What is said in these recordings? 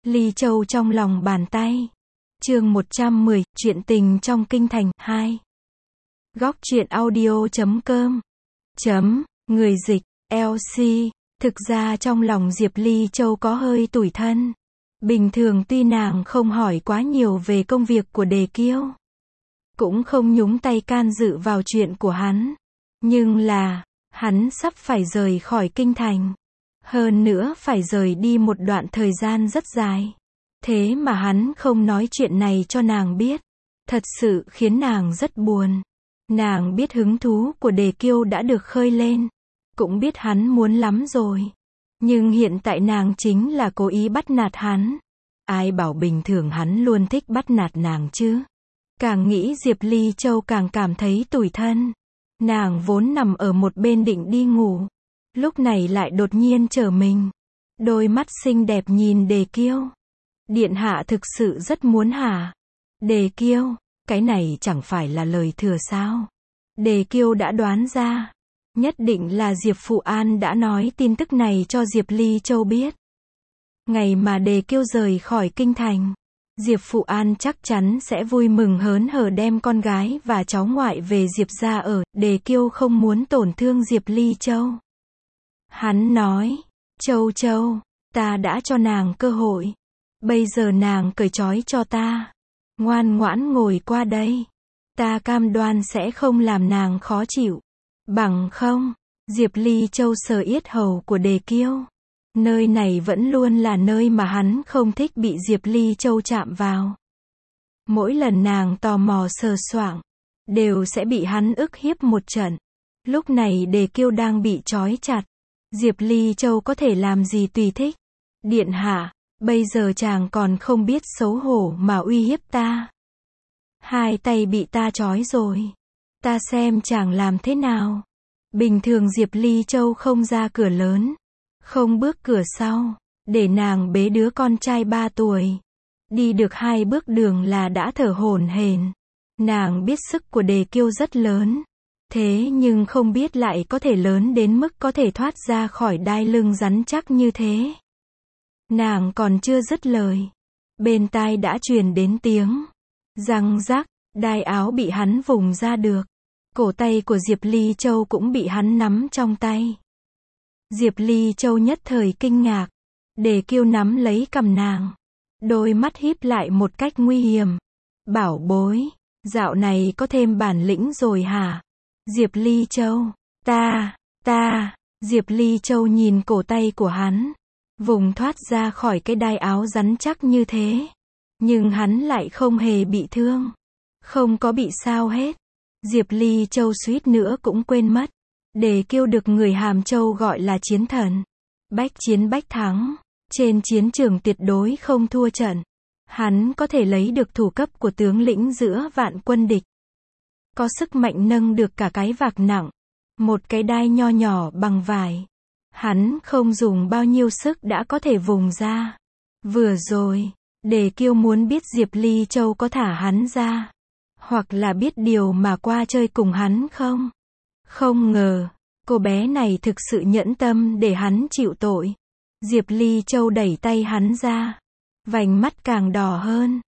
Ly Châu trong lòng bàn tay. Chương 110, chuyện tình trong kinh thành 2. Góc truyện audio.com. Người dịch, LC. Thực ra trong lòng Diệp Ly Châu có hơi tủi thân. Bình thường tuy nàng không hỏi quá nhiều về công việc của Đề Kiêu, cũng không nhúng tay can dự vào chuyện của hắn. Nhưng là, hắn sắp phải rời khỏi kinh thành. Hơn nữa phải rời đi một đoạn thời gian rất dài. Thế mà hắn không nói chuyện này cho nàng biết. Thật sự khiến nàng rất buồn. Nàng biết hứng thú của Đề Kiêu đã được khơi lên. Cũng biết hắn muốn lắm rồi. Nhưng hiện tại nàng chính là cố ý bắt nạt hắn. Ai bảo bình thường hắn luôn thích bắt nạt nàng chứ. Càng nghĩ Diệp Ly Châu càng cảm thấy tủi thân. Nàng vốn nằm ở một bên định đi ngủ. Lúc này lại đột nhiên trở mình. Đôi mắt xinh đẹp nhìn Đề Kiêu. Điện hạ thực sự rất muốn hả? Đề Kiêu, cái này chẳng phải là lời thừa sao? Đề Kiêu đã đoán ra. Nhất định là Diệp Phụ An đã nói tin tức này cho Diệp Ly Châu biết. Ngày mà Đề Kiêu rời khỏi kinh thành, Diệp Phụ An chắc chắn sẽ vui mừng hớn hở đem con gái và cháu ngoại về Diệp gia ở. Đề Kiêu không muốn tổn thương Diệp Ly Châu. Hắn nói, Châu Châu, ta đã cho nàng cơ hội. Bây giờ nàng cởi trói cho ta. Ngoan ngoãn ngồi qua đây. Ta cam đoan sẽ không làm nàng khó chịu. Bằng không, Diệp Ly Châu sờ yết hầu của Đề Kiêu. Nơi này vẫn luôn là nơi mà hắn không thích bị Diệp Ly Châu chạm vào. Mỗi lần nàng tò mò sờ soạng, đều sẽ bị hắn ức hiếp một trận. Lúc này Đề Kiêu đang bị trói chặt. Diệp Ly Châu có thể làm gì tùy thích. Điện hạ, bây giờ chàng còn không biết xấu hổ mà uy hiếp ta. Hai tay bị ta trói rồi. Ta xem chàng làm thế nào. Bình thường Diệp Ly Châu không ra cửa lớn, không bước cửa sau, để nàng bế đứa con trai 3 tuổi. Đi được 2 bước đường là đã thở hổn hển. Nàng biết sức của Đề Kiêu rất lớn. Thế nhưng không biết lại có thể lớn đến mức có thể thoát ra khỏi đai lưng rắn chắc như thế. Nàng còn chưa dứt lời. Bên tai đã truyền đến tiếng răng rắc, đai áo bị hắn vùng ra được. Cổ tay của Diệp Ly Châu cũng bị hắn nắm trong tay. Diệp Ly Châu nhất thời kinh ngạc. Đề Kiêu nắm lấy cằm nàng. Đôi mắt híp lại một cách nguy hiểm. Bảo bối, dạo này có thêm bản lĩnh rồi hả? Diệp Ly Châu, Diệp Ly Châu nhìn cổ tay của hắn. Vùng thoát ra khỏi cái đai áo rắn chắc như thế. Nhưng hắn lại không hề bị thương. Không có bị sao hết. Diệp Ly Châu suýt nữa cũng quên mất. Đề Kiêu được người Hàm Châu gọi là chiến thần. Bách chiến bách thắng. Trên chiến trường tuyệt đối không thua trận. Hắn có thể lấy được thủ cấp của tướng lĩnh giữa vạn quân địch. Có sức mạnh nâng được cả cái vạc nặng. Một cái đai nho nhỏ bằng vải. Hắn không dùng bao nhiêu sức đã có thể vùng ra. Vừa rồi, Đề Kiêu muốn biết Diệp Ly Châu có thả hắn ra. Hoặc là biết điều mà qua chơi cùng hắn không? Không ngờ, cô bé này thực sự nhẫn tâm để hắn chịu tội. Diệp Ly Châu đẩy tay hắn ra. Vành mắt càng đỏ hơn.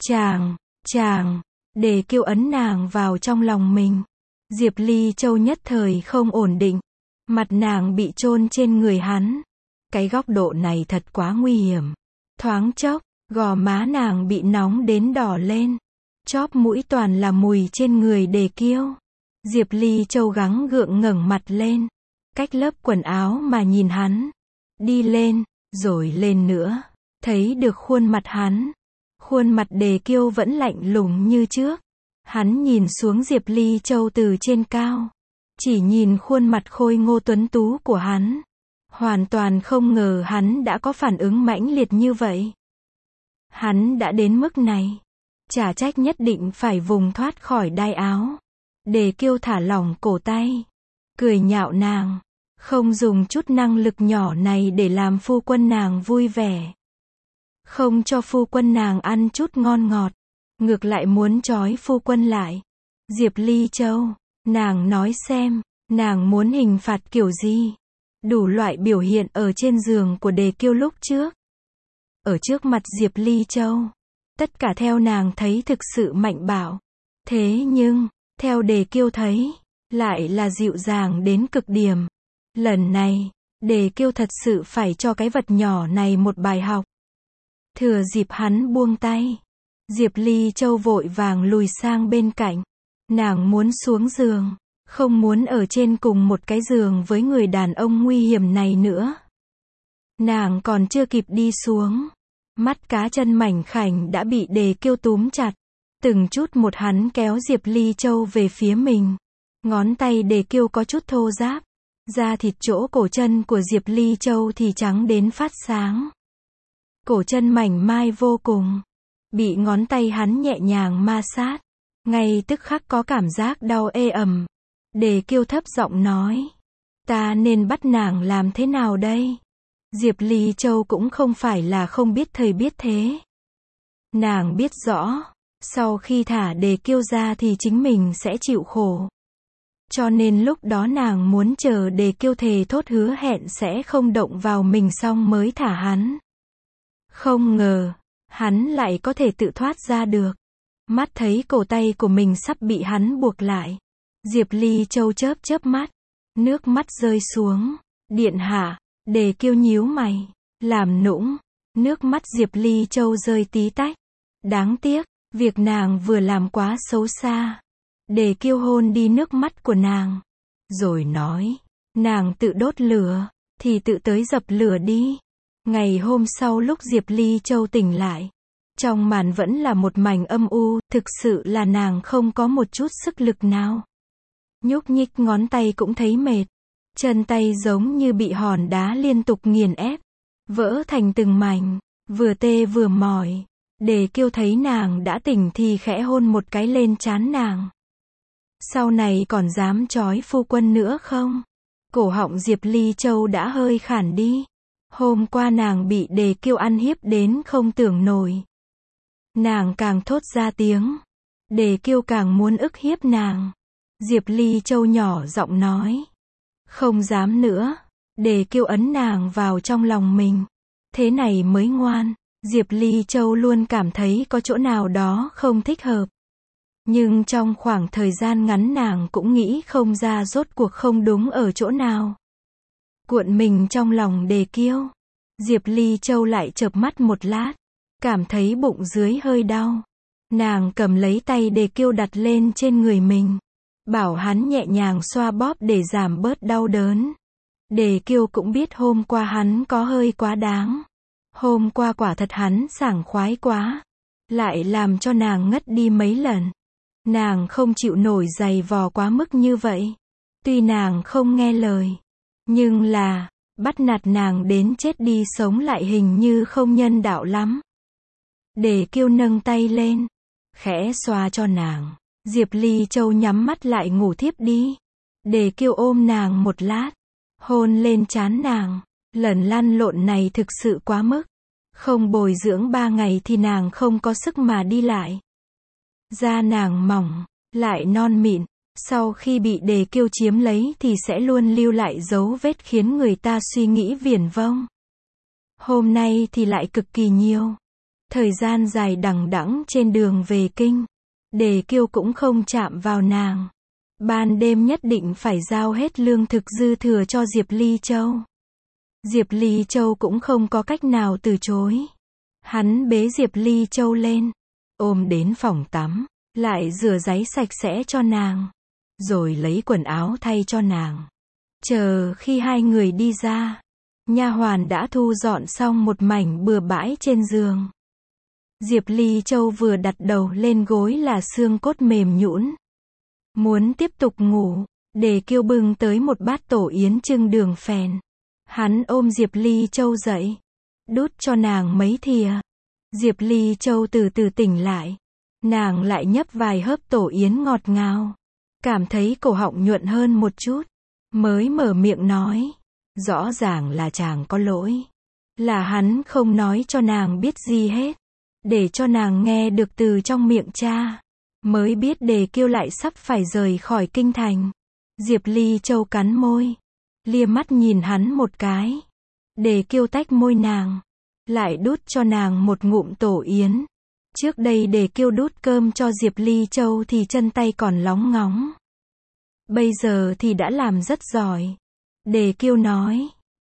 Chàng, Đề Kiêu ấn nàng vào trong lòng mình. Diệp Ly Châu nhất thời không ổn định. Mặt nàng bị chôn trên người hắn. Cái góc độ này thật quá nguy hiểm. Thoáng chốc, gò má nàng bị nóng đến đỏ lên. Chóp mũi toàn là mùi trên người Đề Kiêu. Diệp Ly Châu gắng gượng ngẩng mặt lên. Cách lớp quần áo mà nhìn hắn. Đi lên, rồi lên nữa. Thấy được khuôn mặt hắn. Khuôn mặt Đề Kiêu vẫn lạnh lùng như trước. Hắn nhìn xuống Diệp Ly Châu từ trên cao. Chỉ nhìn khuôn mặt khôi ngô tuấn tú của hắn. Hoàn toàn không ngờ hắn đã có phản ứng mãnh liệt như vậy. Hắn đã đến mức này. Chả trách nhất định phải vùng thoát khỏi đai áo. Đề Kiêu thả lỏng cổ tay. Cười nhạo nàng. Không dùng chút năng lực nhỏ này để làm phu quân nàng vui vẻ. Không cho phu quân nàng ăn chút ngon ngọt. Ngược lại muốn trói phu quân lại. Diệp Ly Châu, nàng nói xem, nàng muốn hình phạt kiểu gì? Đủ loại biểu hiện ở trên giường của Đề Kiêu lúc trước. ở trước mặt Diệp Ly Châu. Tất cả theo nàng thấy thực sự mạnh bạo. Thế nhưng, theo Đề Kiêu thấy, lại là dịu dàng đến cực điểm. Lần này, Đề Kiêu thật sự phải cho cái vật nhỏ này một bài học. Thừa dịp hắn buông tay, Diệp Ly Châu vội vàng lùi sang bên cạnh. Nàng muốn xuống giường, không muốn ở trên cùng một cái giường với người đàn ông nguy hiểm này nữa. Nàng còn chưa kịp đi xuống, mắt cá chân mảnh khảnh đã bị Đề Kiêu túm chặt. Từng chút một hắn kéo Diệp Ly Châu về phía mình. Ngón tay Đề Kiêu có chút thô ráp. Da thịt chỗ cổ chân của Diệp Ly Châu thì trắng đến phát sáng. Cổ chân mảnh mai vô cùng. Bị ngón tay hắn nhẹ nhàng ma sát. Ngay tức khắc có cảm giác đau ê ẩm. Đề Kiêu thấp giọng nói. Ta nên bắt nàng làm thế nào đây? Diệp Ly Châu cũng không phải là không biết thời biết thế. Nàng biết rõ, sau khi thả Đề Kiêu ra thì chính mình sẽ chịu khổ. Cho nên lúc đó nàng muốn chờ Đề Kiêu thề thốt hứa hẹn sẽ không động vào mình xong mới thả hắn. Không ngờ, hắn lại có thể tự thoát ra được. Mắt thấy cổ tay của mình sắp bị hắn buộc lại. Diệp Ly Châu chớp chớp mắt. Nước mắt rơi xuống. Điện hạ, Đề Kiêu nhíu mày. Làm nũng. Nước mắt Diệp Ly Châu rơi tí tách. Đáng tiếc, việc nàng vừa làm quá xấu xa. Đề Kiêu hôn đi nước mắt của nàng. Rồi nói, nàng tự đốt lửa, thì tự tới dập lửa đi. Ngày hôm sau lúc Diệp Ly Châu tỉnh lại, trong màn vẫn là một mảnh âm u, thực sự là nàng không có một chút sức lực nào. Nhúc nhích ngón tay cũng thấy mệt. Chân tay giống như bị hòn đá liên tục nghiền ép, vỡ thành từng mảnh, vừa tê vừa mỏi. Đề Kiêu thấy nàng đã tỉnh thì khẽ hôn một cái lên trán nàng. Sau này còn dám chói phu quân nữa không? Cổ họng Diệp Ly Châu đã hơi khản đi. Hôm qua nàng bị Đề Kiêu ăn hiếp đến không tưởng nổi. Nàng càng thốt ra tiếng. Đề Kiêu càng muốn ức hiếp nàng. Diệp Ly Châu nhỏ giọng nói. Không dám nữa. Đề Kiêu ấn nàng vào trong lòng mình. Thế này mới ngoan. Diệp Ly Châu luôn cảm thấy có chỗ nào đó không thích hợp. Nhưng trong khoảng thời gian ngắn nàng cũng nghĩ không ra rốt cuộc không đúng ở chỗ nào. Cuộn mình trong lòng Đề Kiêu. Diệp Ly Châu lại chợp mắt một lát. Cảm thấy bụng dưới hơi đau. Nàng cầm lấy tay Đề Kiêu đặt lên trên người mình. Bảo hắn nhẹ nhàng xoa bóp để giảm bớt đau đớn. Đề Kiêu cũng biết hôm qua hắn có hơi quá đáng. Hôm qua quả thật hắn sảng khoái quá. Lại làm cho nàng ngất đi mấy lần. Nàng không chịu nổi giày vò quá mức như vậy. Tuy nàng không nghe lời. Nhưng là, bắt nạt nàng đến chết đi sống lại hình như không nhân đạo lắm. Đề Kiêu nâng tay lên. Khẽ xoa cho nàng. Diệp Ly Châu nhắm mắt lại ngủ thiếp đi. Đề Kiêu ôm nàng một lát. Hôn lên trán nàng. Lần lăn lộn này thực sự quá mức. Không bồi dưỡng 3 ngày thì nàng không có sức mà đi lại. Da nàng mỏng, lại non mịn. Sau khi bị Đề Kiêu chiếm lấy thì sẽ luôn lưu lại dấu vết khiến người ta suy nghĩ viển vông. Hôm nay thì lại cực kỳ nhiều. Thời gian dài đằng đẵng trên đường về kinh. Đề Kiêu cũng không chạm vào nàng. Ban đêm nhất định phải giao hết lương thực dư thừa cho Diệp Ly Châu. Diệp Ly Châu cũng không có cách nào từ chối. Hắn bế Diệp Ly Châu lên, ôm đến phòng tắm, lại rửa ráy sạch sẽ cho nàng, rồi lấy quần áo thay cho nàng. Chờ khi hai người đi ra, nha hoàn đã thu dọn xong một mảnh bừa bãi trên giường. Diệp Ly Châu vừa đặt đầu lên gối là xương cốt mềm nhũn. Muốn tiếp tục ngủ, Đề Kiêu bưng tới một bát tổ yến trưng đường phèn. Hắn ôm Diệp Ly Châu dậy, đút cho nàng mấy thìa. Diệp Ly Châu từ từ tỉnh lại. Nàng lại nhấp vài hớp tổ yến ngọt ngào. Cảm thấy cổ họng nhuận hơn một chút. Mới mở miệng nói. Rõ ràng là chàng có lỗi. Là hắn không nói cho nàng biết gì hết. Để cho nàng nghe được từ trong miệng cha. Mới biết Đề Kiêu lại sắp phải rời khỏi kinh thành. Diệp Ly Châu cắn môi. Lia mắt nhìn hắn một cái. Đề Kiêu tách môi nàng. lại đút cho nàng một ngụm tổ yến. Trước đây Đề Kiêu đút cơm cho Diệp Ly Châu thì chân tay còn lóng ngóng. Bây giờ thì đã làm rất giỏi. Đề Kiêu nói,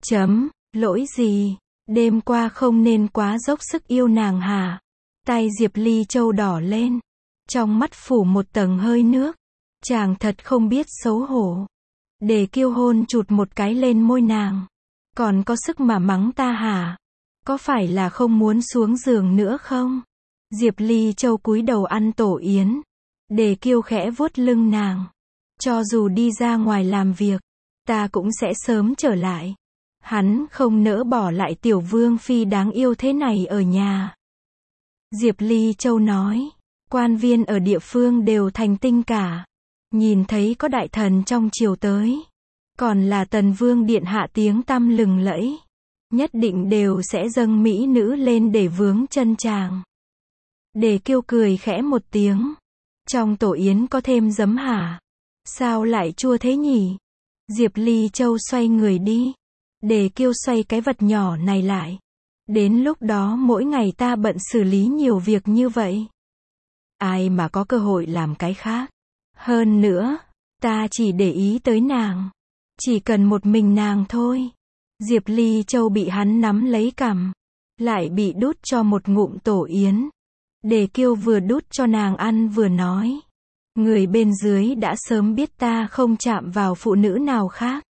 lỗi gì, đêm qua không nên quá dốc sức yêu nàng hả? Tai Diệp Ly Châu đỏ lên, trong mắt phủ một tầng hơi nước. Chàng thật không biết xấu hổ. Đề Kiêu hôn chụt một cái lên môi nàng. Còn có sức mà mắng ta hả? Có phải là không muốn xuống giường nữa không? Diệp Ly Châu cúi đầu ăn tổ yến. Đề Kiêu khẽ vuốt lưng nàng. Cho dù đi ra ngoài làm việc, ta cũng sẽ sớm trở lại. Hắn không nỡ bỏ lại tiểu vương phi đáng yêu thế này ở nhà. Diệp Ly Châu nói, quan viên ở địa phương đều thành tinh cả. Nhìn thấy có đại thần trong triều tới, còn là Tần Vương điện hạ tiếng tăm lừng lẫy, nhất định đều sẽ dâng mỹ nữ lên để vướng chân chàng. Đề Kiêu cười khẽ một tiếng. Trong tổ yến có thêm giấm hả? Sao lại chua thế nhỉ? Diệp Ly Châu xoay người đi. Đề Kiêu xoay cái vật nhỏ này lại. Đến lúc đó mỗi ngày ta bận xử lý nhiều việc như vậy. Ai mà có cơ hội làm cái khác. Hơn nữa, ta chỉ để ý tới nàng. Chỉ cần một mình nàng thôi. Diệp Ly Châu bị hắn nắm lấy cằm. Lại bị đút cho một ngụm tổ yến. Đề Kiêu vừa đút cho nàng ăn vừa nói. Người bên dưới đã sớm biết ta không chạm vào phụ nữ nào khác.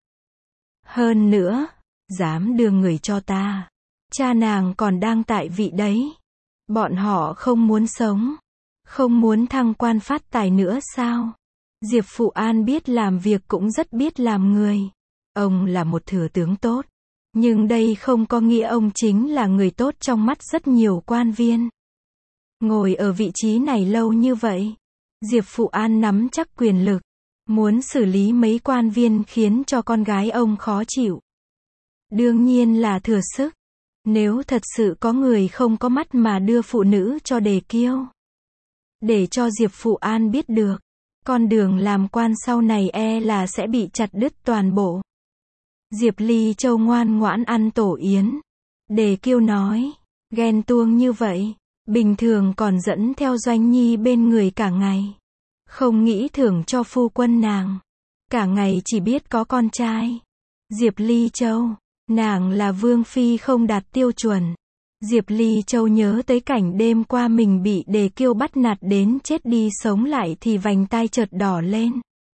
Hơn nữa, dám đưa người cho ta. Cha nàng còn đang tại vị đấy. Bọn họ không muốn sống. Không muốn thăng quan phát tài nữa sao? Diệp Phụ An biết làm việc cũng rất biết làm người. Ông là một thừa tướng tốt. Nhưng đây không có nghĩa ông chính là người tốt trong mắt rất nhiều quan viên. Ngồi ở vị trí này lâu như vậy, Diệp Phụ An nắm chắc quyền lực, muốn xử lý mấy quan viên khiến cho con gái ông khó chịu. Đương nhiên là thừa sức. Nếu thật sự có người không có mắt mà đưa phụ nữ cho Đề Kiêu, để cho Diệp Phụ An biết được, con đường làm quan sau này là sẽ bị chặt đứt toàn bộ. Diệp Ly Châu ngoan ngoãn ăn tổ yến. Đề Kiêu nói, ghen tuông như vậy, bình thường còn dẫn theo Doanh Nhi bên người cả ngày. Không nghĩ thưởng cho phu quân nàng. Cả ngày chỉ biết có con trai. Diệp Ly Châu, nàng là vương phi không đạt tiêu chuẩn. Diệp Ly Châu nhớ tới cảnh đêm qua mình bị Đề Kiêu bắt nạt đến chết đi sống lại thì vành tai chợt đỏ lên.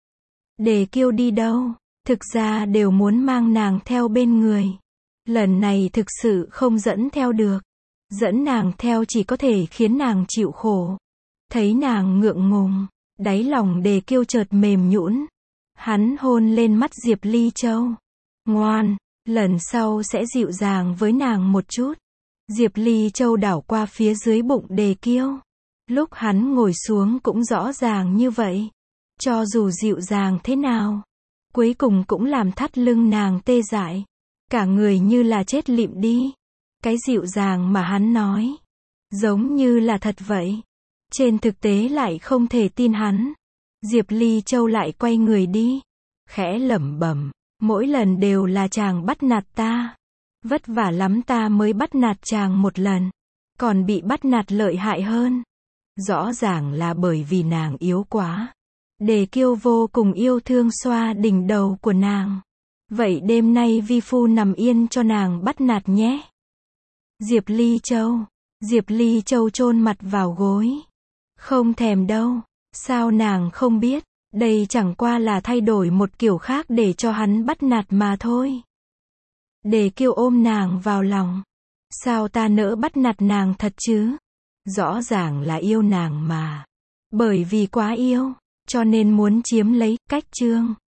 Đề Kiêu đi đâu? Thực ra đều muốn mang nàng theo bên người. Lần này thực sự không dẫn theo được. Dẫn nàng theo chỉ có thể khiến nàng chịu khổ. Thấy nàng ngượng ngùng, đáy lòng Đề Kiêu chợt mềm nhũn. Hắn hôn lên mắt Diệp Ly Châu. Ngoan, lần sau sẽ dịu dàng với nàng một chút. Diệp Ly Châu đảo qua phía dưới bụng Đề Kiêu. Lúc hắn ngồi xuống cũng rõ ràng như vậy. Cho dù dịu dàng thế nào, cuối cùng cũng làm thắt lưng nàng tê dại. Cả người như là chết lịm đi. Cái dịu dàng mà hắn nói, giống như là thật vậy. Trên thực tế lại không thể tin hắn. Diệp Ly Châu lại quay người đi. Khẽ lẩm bẩm, mỗi lần đều là chàng bắt nạt ta. Vất vả lắm ta mới bắt nạt chàng một lần. Còn bị bắt nạt lợi hại hơn. Rõ ràng là bởi vì nàng yếu quá. Đề Kiêu vô cùng yêu thương xoa đỉnh đầu của nàng. Vậy đêm nay vi phu nằm yên cho nàng bắt nạt nhé. Diệp Ly Châu chôn mặt vào gối. Không thèm đâu. Sao nàng không biết, đây chẳng qua là thay đổi một kiểu khác để cho hắn bắt nạt mà thôi. Đề Kiêu ôm nàng vào lòng. Sao ta nỡ bắt nạt nàng thật chứ? Rõ ràng là yêu nàng mà. Bởi vì quá yêu, cho nên muốn chiếm lấy. Cách chương